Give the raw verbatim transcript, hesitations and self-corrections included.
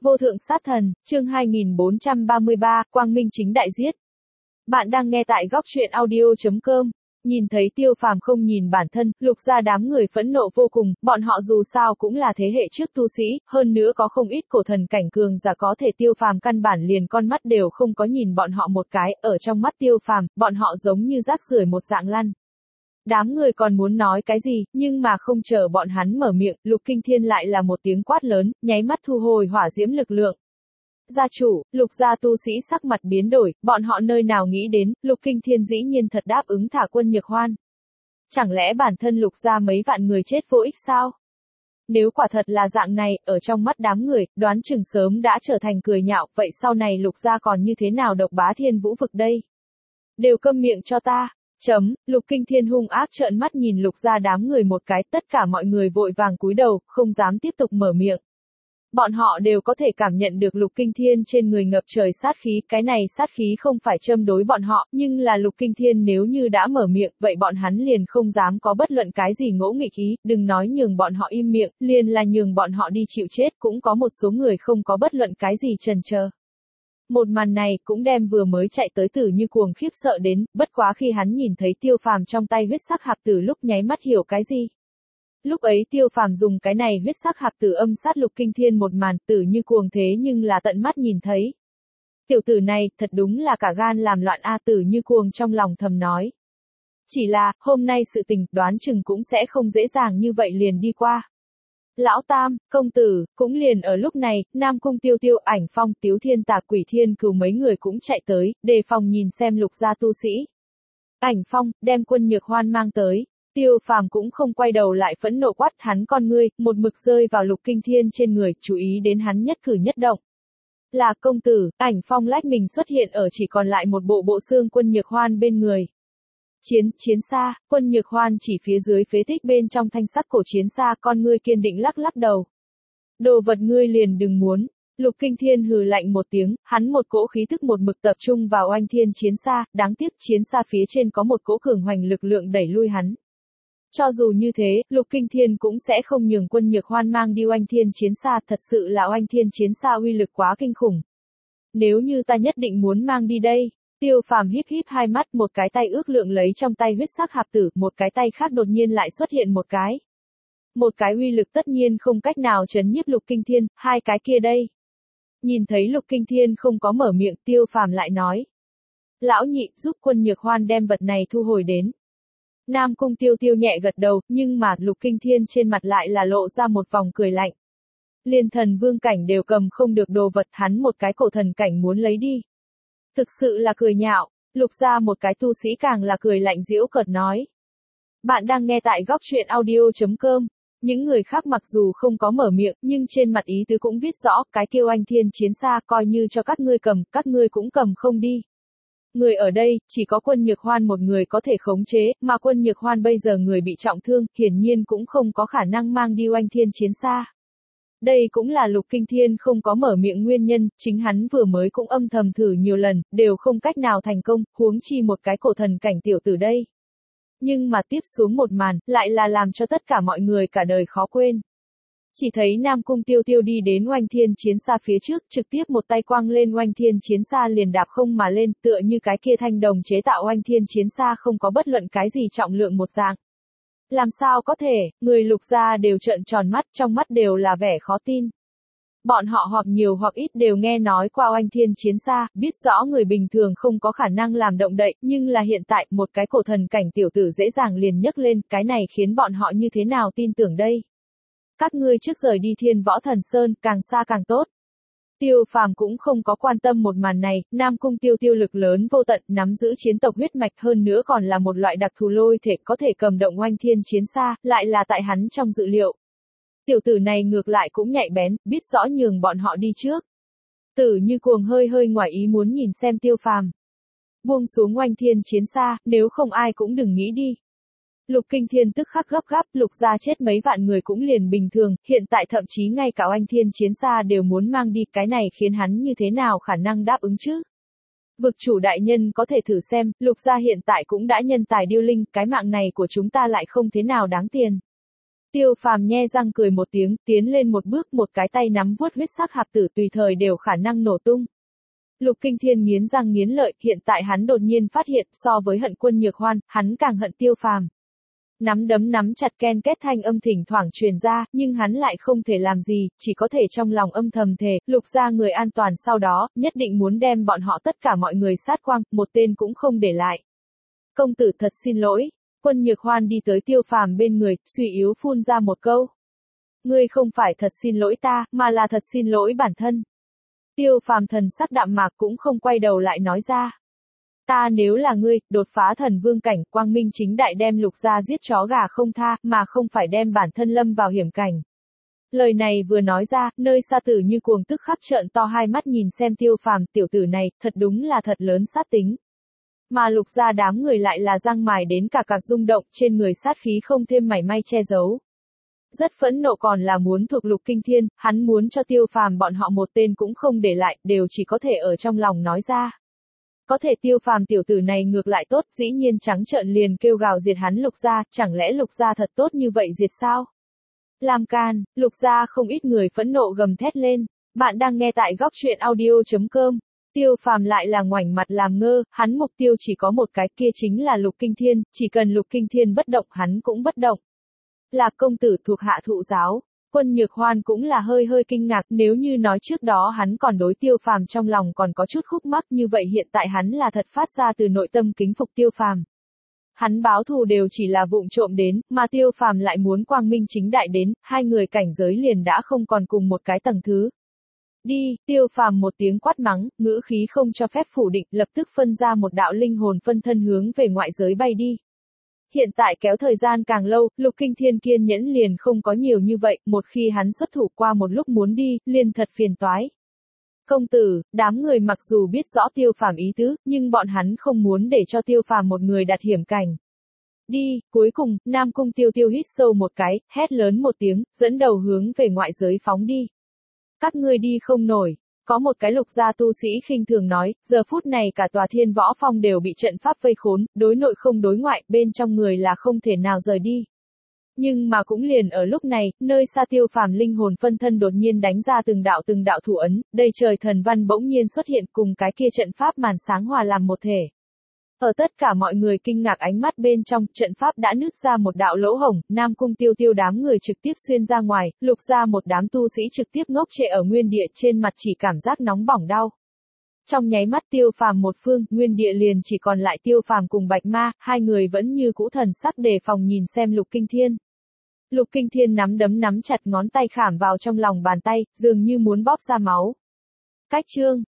Vô thượng sát thần, chương hai nghìn bốn trăm ba mươi ba, Quang Minh chính đại giết. Bạn đang nghe tại góc truyện audio chấm com. Nhìn thấy Tiêu Phàm không nhìn bản thân, Lục gia đám người phẫn nộ vô cùng, bọn họ dù sao cũng là thế hệ trước tu sĩ, hơn nữa có không ít cổ thần cảnh cường giả có thể Tiêu Phàm căn bản liền con mắt đều không có nhìn bọn họ một cái, ở trong mắt Tiêu Phàm, bọn họ giống như rác rưởi một dạng lăn. Đám người còn muốn nói cái gì, nhưng mà không chờ bọn hắn mở miệng, Lục Kinh Thiên lại là một tiếng quát lớn, nháy mắt thu hồi hỏa diễm lực lượng. Gia chủ, Lục gia tu sĩ sắc mặt biến đổi, bọn họ nơi nào nghĩ đến, Lục Kinh Thiên dĩ nhiên thật đáp ứng thả Quân Nhược Hoan. Chẳng lẽ bản thân Lục gia mấy vạn người chết vô ích sao? Nếu quả thật là dạng này, ở trong mắt đám người, đoán chừng sớm đã trở thành cười nhạo, vậy sau này Lục gia còn như thế nào độc bá thiên vũ vực đây? Đều câm miệng cho ta. Chấm, Lục Kinh Thiên hung ác trợn mắt nhìn Lục gia đám người một cái, tất cả mọi người vội vàng cúi đầu, không dám tiếp tục mở miệng. Bọn họ đều có thể cảm nhận được Lục Kinh Thiên trên người ngập trời sát khí, cái này sát khí không phải châm đối bọn họ, nhưng là Lục Kinh Thiên nếu như đã mở miệng, vậy bọn hắn liền không dám có bất luận cái gì ngỗ nghịch ý, đừng nói nhường bọn họ im miệng, liền là nhường bọn họ đi chịu chết, cũng có một số người không có bất luận cái gì chần chờ. Một màn này cũng đem vừa mới chạy tới Tử Như Cuồng khiếp sợ đến, bất quá khi hắn nhìn thấy Tiêu Phàm trong tay huyết sắc hạp tử lúc nháy mắt hiểu cái gì. Lúc ấy Tiêu Phàm dùng cái này huyết sắc hạp tử âm sát Lục Kinh Thiên một màn, Tử Như Cuồng thế nhưng là tận mắt nhìn thấy. Tiểu tử này, thật đúng là cả gan làm loạn a, Tử Như Cuồng trong lòng thầm nói. Chỉ là, hôm nay sự tình, đoán chừng cũng sẽ không dễ dàng như vậy liền đi qua. Lão Tam, công tử, cũng liền ở lúc này, Nam Cung Tiêu Tiêu, Ảnh Phong, Tiếu Thiên Tà, Quỷ Thiên Cừu mấy người cũng chạy tới, đề phòng nhìn xem Lục gia tu sĩ. Ảnh Phong, đem Quân Nhược Hoan mang tới. Tiêu Phàm cũng không quay đầu lại phẫn nộ quát, hắn con ngươi, một mực rơi vào Lục Kinh Thiên trên người, chú ý đến hắn nhất cử nhất động. Là công tử, Ảnh Phong lách mình xuất hiện ở chỉ còn lại một bộ bộ xương Quân Nhược Hoan bên người. Chiến, chiến xa, Quân Nhược Hoan chỉ phía dưới phế tích bên trong thanh sắc cổ chiến xa, con ngươi kiên định lắc lắc đầu. Đồ vật ngươi liền đừng muốn. Lục Kinh Thiên hừ lạnh một tiếng, hắn một cỗ khí thức một mực tập trung vào oanh thiên chiến xa, đáng tiếc chiến xa phía trên có một cỗ cường hoành lực lượng đẩy lui hắn. Cho dù như thế, Lục Kinh Thiên cũng sẽ không nhường Quân Nhược Hoan mang đi oanh thiên chiến xa, thật sự là oanh thiên chiến xa uy lực quá kinh khủng. Nếu như ta nhất định muốn mang đi đây. Tiêu Phàm híp híp hai mắt, một cái tay ước lượng lấy trong tay huyết sắc hạp tử, một cái tay khác đột nhiên lại xuất hiện một cái. Một cái uy lực tất nhiên không cách nào trấn nhiếp Lục Kinh Thiên, hai cái kia đây. Nhìn thấy Lục Kinh Thiên không có mở miệng, Tiêu Phàm lại nói. Lão nhị, giúp Quân Nhược Hoan đem vật này thu hồi đến. Nam Cung Tiêu Tiêu nhẹ gật đầu, nhưng mà Lục Kinh Thiên trên mặt lại là lộ ra một vòng cười lạnh. Liên thần vương cảnh đều cầm không được đồ vật, hắn một cái cổ thần cảnh muốn lấy đi. Thực sự là cười nhạo, Lục gia một cái tu sĩ càng là cười lạnh giễu cợt nói. Bạn đang nghe tại góc truyện audio chấm com. Những người khác mặc dù không có mở miệng, nhưng trên mặt ý tứ cũng viết rõ, cái kêu anh thiên chiến xa coi như cho các ngươi cầm, các ngươi cũng cầm không đi. Người ở đây, chỉ có Quân Nhược Hoan một người có thể khống chế, mà Quân Nhược Hoan bây giờ người bị trọng thương, hiển nhiên cũng không có khả năng mang đi oanh thiên chiến xa. Đây cũng là Lục Kinh Thiên không có mở miệng nguyên nhân, chính hắn vừa mới cũng âm thầm thử nhiều lần, đều không cách nào thành công, huống chi một cái cổ thần cảnh tiểu tử đây. Nhưng mà tiếp xuống một màn, lại là làm cho tất cả mọi người cả đời khó quên. Chỉ thấy Nam Cung Tiêu Tiêu đi đến oanh thiên chiến xa phía trước, trực tiếp một tay quăng lên oanh thiên chiến xa liền đạp không mà lên, tựa như cái kia thanh đồng chế tạo oanh thiên chiến xa không có bất luận cái gì trọng lượng một dạng. Làm sao có thể, người Lục gia đều trợn tròn mắt, trong mắt đều là vẻ khó tin. Bọn họ hoặc nhiều hoặc ít đều nghe nói qua oanh thiên chiến xa, biết rõ người bình thường không có khả năng làm động đậy, nhưng là hiện tại, một cái cổ thần cảnh tiểu tử dễ dàng liền nhấc lên, cái này khiến bọn họ như thế nào tin tưởng đây? Các ngươi trước rời đi Thiên Võ Thần Sơn, càng xa càng tốt. Tiêu Phàm cũng không có quan tâm một màn này, Nam Cung Tiêu Tiêu lực lớn vô tận, nắm giữ chiến tộc huyết mạch, hơn nữa còn là một loại đặc thù lôi thể có thể cầm động oanh thiên chiến xa, lại là tại hắn trong dự liệu. Tiểu tử này ngược lại cũng nhạy bén, biết rõ nhường bọn họ đi trước. Tử Như Cuồng hơi hơi ngoài ý muốn nhìn xem Tiêu Phàm. Buông xuống oanh thiên chiến xa, nếu không ai cũng đừng nghĩ đi. Lục Kinh Thiên tức khắc gấp gáp, Lục gia chết mấy vạn người cũng liền bình thường, hiện tại thậm chí ngay cả oanh thiên chiến xa đều muốn mang đi, cái này khiến hắn như thế nào khả năng đáp ứng chứ? Vực chủ đại nhân có thể thử xem, Lục gia hiện tại cũng đã nhân tài điêu linh, cái mạng này của chúng ta lại không thế nào đáng tiền. Tiêu Phàm nhe răng cười một tiếng, tiến lên một bước, một cái tay nắm vuốt huyết sắc hạp tử tùy thời đều khả năng nổ tung. Lục Kinh Thiên nghiến răng nghiến lợi, hiện tại hắn đột nhiên phát hiện, so với hận Quân Nhược Hoan, hắn càng hận Tiêu Phàm. Nắm đấm nắm chặt, ken kết thanh âm thỉnh thoảng truyền ra, nhưng hắn lại không thể làm gì, chỉ có thể trong lòng âm thầm thề, Lục gia người an toàn, sau đó, nhất định muốn đem bọn họ tất cả mọi người sát quang, một tên cũng không để lại. Công tử thật xin lỗi. Quân Nhược Hoan đi tới Tiêu Phàm bên người, suy yếu phun ra một câu. Ngươi không phải thật xin lỗi ta, mà là thật xin lỗi bản thân. Tiêu Phàm thần sắc đạm mạc cũng không quay đầu lại nói ra. Ta nếu là ngươi, đột phá thần vương cảnh, quang minh chính đại đem Lục gia giết chó gà không tha, mà không phải đem bản thân lâm vào hiểm cảnh. Lời này vừa nói ra, nơi xa tử như cuồng tức khắc trợn to hai mắt nhìn xem Tiêu Phàm, tiểu tử này, thật đúng là thật lớn sát tính. Mà Lục gia đám người lại là răng mài đến cả cạc rung động, trên người sát khí không thêm mảy may che giấu. Rất phẫn nộ còn là muốn thuộc Lục Kinh Thiên, hắn muốn cho Tiêu Phàm bọn họ một tên cũng không để lại, đều chỉ có thể ở trong lòng nói ra. Có thể Tiêu Phàm tiểu tử này ngược lại tốt, dĩ nhiên trắng trợn liền kêu gào diệt hắn Lục gia, chẳng lẽ Lục gia thật tốt như vậy diệt sao? Làm can, Lục gia không ít người phẫn nộ gầm thét lên. Bạn đang nghe tại góc truyện audio chấm com. Tiêu Phàm lại là ngoảnh mặt làm ngơ, hắn mục tiêu chỉ có một cái, kia chính là Lục Kinh Thiên, chỉ cần Lục Kinh Thiên bất động hắn cũng bất động. Là công tử thuộc hạ thụ giáo. Quân Nhược Hoan cũng là hơi hơi kinh ngạc, nếu như nói trước đó hắn còn đối Tiêu Phàm trong lòng còn có chút khúc mắc, như vậy hiện tại hắn là thật phát ra từ nội tâm kính phục Tiêu Phàm. Hắn báo thù đều chỉ là vụng trộm đến, mà Tiêu Phàm lại muốn quang minh chính đại đến, hai người cảnh giới liền đã không còn cùng một cái tầng thứ. Đi, Tiêu Phàm một tiếng quát mắng, ngữ khí không cho phép phủ định, lập tức phân ra một đạo linh hồn phân thân hướng về ngoại giới bay đi. Hiện tại kéo thời gian càng lâu, Lục Kinh Thiên kiên nhẫn liền không có nhiều như vậy, một khi hắn xuất thủ qua một lúc muốn đi, liền thật phiền toái. Công tử, đám người mặc dù biết rõ Tiêu Phàm ý tứ, nhưng bọn hắn không muốn để cho Tiêu Phàm một người đặt hiểm cảnh. Đi, cuối cùng, Nam Cung Tiêu Tiêu hít sâu một cái, hét lớn một tiếng, dẫn đầu hướng về ngoại giới phóng đi. Các ngươi đi không nổi. Có một cái Lục gia tu sĩ khinh thường nói, giờ phút này cả tòa Thiên Võ Phong đều bị trận pháp vây khốn, đối nội không đối ngoại, bên trong người là không thể nào rời đi. Nhưng mà cũng liền ở lúc này, nơi xa Tiêu Phàm linh hồn phân thân đột nhiên đánh ra từng đạo từng đạo thủ ấn, đầy trời thần văn bỗng nhiên xuất hiện cùng cái kia trận pháp màn sáng hòa làm một thể. Ở tất cả mọi người kinh ngạc ánh mắt bên trong, trận pháp đã nứt ra một đạo lỗ hổng, Nam Cung Tiêu Tiêu đám người trực tiếp xuyên ra ngoài, Lục gia một đám tu sĩ trực tiếp ngốc trệ ở nguyên địa, trên mặt chỉ cảm giác nóng bỏng đau. Trong nháy mắt Tiêu Phàm một phương, nguyên địa liền chỉ còn lại Tiêu Phàm cùng Bạch Ma, hai người vẫn như cũ thần sắc đề phòng nhìn xem Lục Kinh Thiên. Lục Kinh Thiên nắm đấm nắm chặt, ngón tay khảm vào trong lòng bàn tay, dường như muốn bóp ra máu. Cách chương